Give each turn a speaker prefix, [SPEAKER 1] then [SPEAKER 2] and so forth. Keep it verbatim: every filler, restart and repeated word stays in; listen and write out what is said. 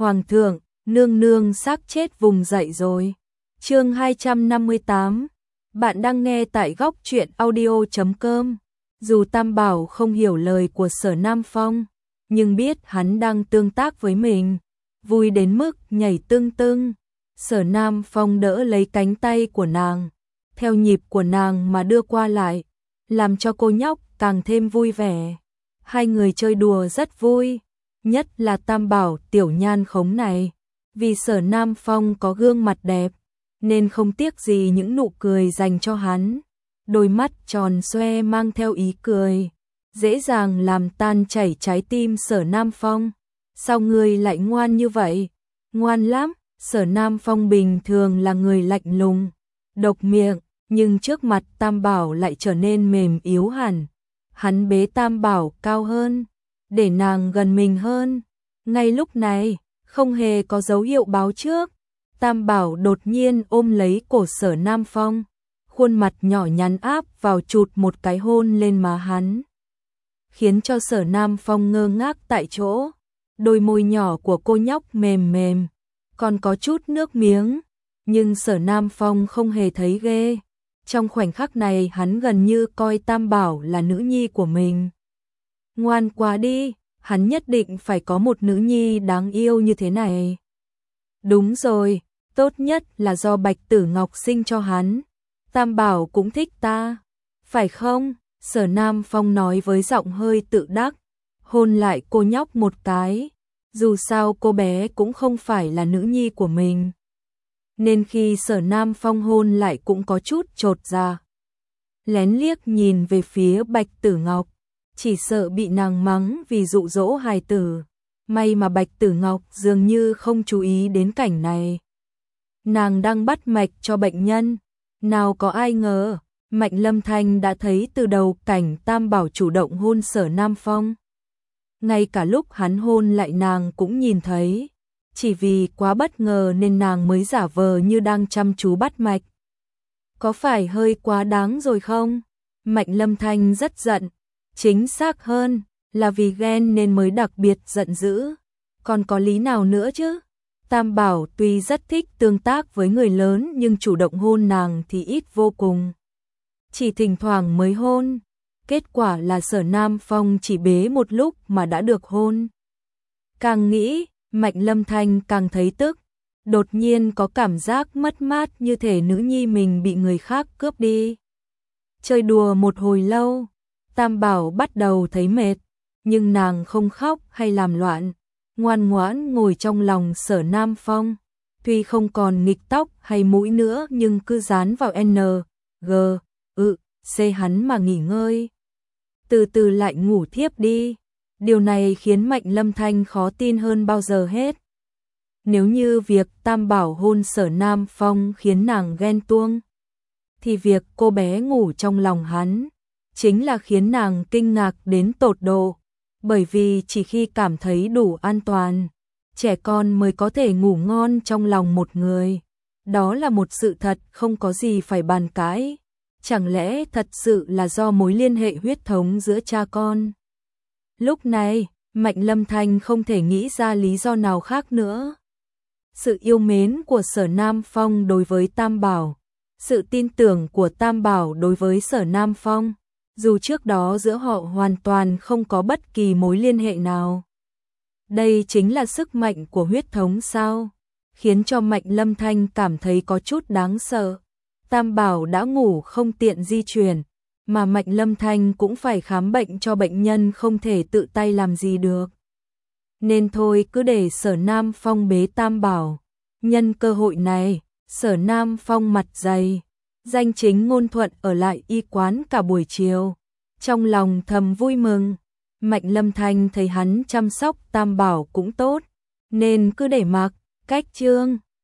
[SPEAKER 1] Hoàng thượng, nương nương xác chết vùng dậy rồi. Chương hai trăm năm mươi tám. Bạn đang nghe tại góc truyện audio chấm com. Dù Tam Bảo không hiểu lời của Sở Nam Phong, nhưng biết hắn đang tương tác với mình, vui đến mức nhảy tưng tưng. Sở Nam Phong đỡ lấy cánh tay của nàng, theo nhịp của nàng mà đưa qua lại, làm cho cô nhóc càng thêm vui vẻ. Hai người chơi đùa rất vui, nhất là Tam Bảo tiểu nhan khống này, vì Sở Nam Phong có gương mặt đẹp, nên không tiếc gì những nụ cười dành cho hắn. Đôi mắt tròn xoe mang theo ý cười, dễ dàng làm tan chảy trái tim Sở Nam Phong. Sao ngươi lại ngoan như vậy? Ngoan lắm. Sở Nam Phong bình thường là người lạnh lùng, độc miệng, nhưng trước mặt Tam Bảo lại trở nên mềm yếu hẳn. Hắn bế Tam Bảo cao hơn, để nàng gần mình hơn. Ngay lúc này, không hề có dấu hiệu báo trước, Tam Bảo đột nhiên ôm lấy cổ Sở Nam Phong, khuôn mặt nhỏ nhắn áp vào chụt một cái hôn lên má hắn, khiến cho Sở Nam Phong ngơ ngác tại chỗ. Đôi môi nhỏ của cô nhóc mềm mềm, còn có chút nước miếng, nhưng Sở Nam Phong không hề thấy ghê. Trong khoảnh khắc này hắn gần như coi Tam Bảo là nữ nhi của mình. Ngoan quá đi, hắn nhất định phải có một nữ nhi đáng yêu như thế này. Đúng rồi, tốt nhất là do Bạch Tử Ngọc sinh cho hắn. Tam Bảo cũng thích ta, phải không? Sở Nam Phong nói với giọng hơi tự đắc, hôn lại cô nhóc một cái. Dù sao cô bé cũng không phải là nữ nhi của mình, nên khi Sở Nam Phong hôn lại cũng có chút chột dạ. Lén liếc nhìn về phía Bạch Tử Ngọc, chỉ sợ bị nàng mắng vì dụ dỗ hài tử. May mà Bạch Tử Ngọc dường như không chú ý đến cảnh này. Nàng đang bắt mạch cho bệnh nhân, nào có ai ngờ, Mạnh Lâm Thanh đã thấy từ đầu cảnh Tam Bảo chủ động hôn Sở Nam Phong. Ngay cả lúc hắn hôn lại nàng cũng nhìn thấy, chỉ vì quá bất ngờ nên nàng mới giả vờ như đang chăm chú bắt mạch. Có phải hơi quá đáng rồi không? Mạnh Lâm Thanh rất giận, chính xác hơn là vì ghen nên mới đặc biệt giận dữ. Còn có lý nào nữa chứ? Tam Bảo tuy rất thích tương tác với người lớn nhưng chủ động hôn nàng thì ít vô cùng, chỉ thỉnh thoảng mới hôn. Kết quả là Sở Nam Phong chỉ bế một lúc mà đã được hôn. Càng nghĩ, Mạnh Lâm Thanh càng thấy tức, đột nhiên có cảm giác mất mát như thể nữ nhi mình bị người khác cướp đi. Chơi đùa một hồi lâu, Tam Bảo bắt đầu thấy mệt, nhưng nàng không khóc hay làm loạn, ngoan ngoãn ngồi trong lòng Sở Nam Phong. Tuy không còn nghịch tóc hay mũi nữa nhưng cứ dán vào N, G, ự, C hắn mà nghỉ ngơi. Từ từ lại ngủ thiếp đi. Điều này khiến Mạnh Lâm Thanh khó tin hơn bao giờ hết. Nếu như việc Tam Bảo hôn Sở Nam Phong khiến nàng ghen tuông, thì việc cô bé ngủ trong lòng hắn chính là khiến nàng kinh ngạc đến tột độ. Bởi vì chỉ khi cảm thấy đủ an toàn, trẻ con mới có thể ngủ ngon trong lòng một người. Đó là một sự thật không có gì phải bàn cãi. Chẳng lẽ thật sự là do mối liên hệ huyết thống giữa cha con? Lúc này, Mạnh Lâm Thanh không thể nghĩ ra lý do nào khác nữa. Sự yêu mến của Sở Nam Phong đối với Tam Bảo, sự tin tưởng của Tam Bảo đối với Sở Nam Phong, dù trước đó giữa họ hoàn toàn không có bất kỳ mối liên hệ nào. Đây chính là sức mạnh của huyết thống sao? Khiến cho Mạnh Lâm Thanh cảm thấy có chút đáng sợ. Tam Bảo đã ngủ không tiện di chuyển, mà Mạnh Lâm Thanh cũng phải khám bệnh cho bệnh nhân không thể tự tay làm gì được. Nên thôi cứ để Sở Nam Phong bế Tam Bảo. Nhân cơ hội này, Sở Nam Phong mặt dày, danh chính ngôn thuận ở lại y quán cả buổi chiều. Trong lòng thầm vui mừng, Mạnh Lâm Thanh thấy hắn chăm sóc Tam Bảo cũng tốt, nên cứ để mặc. Cách chương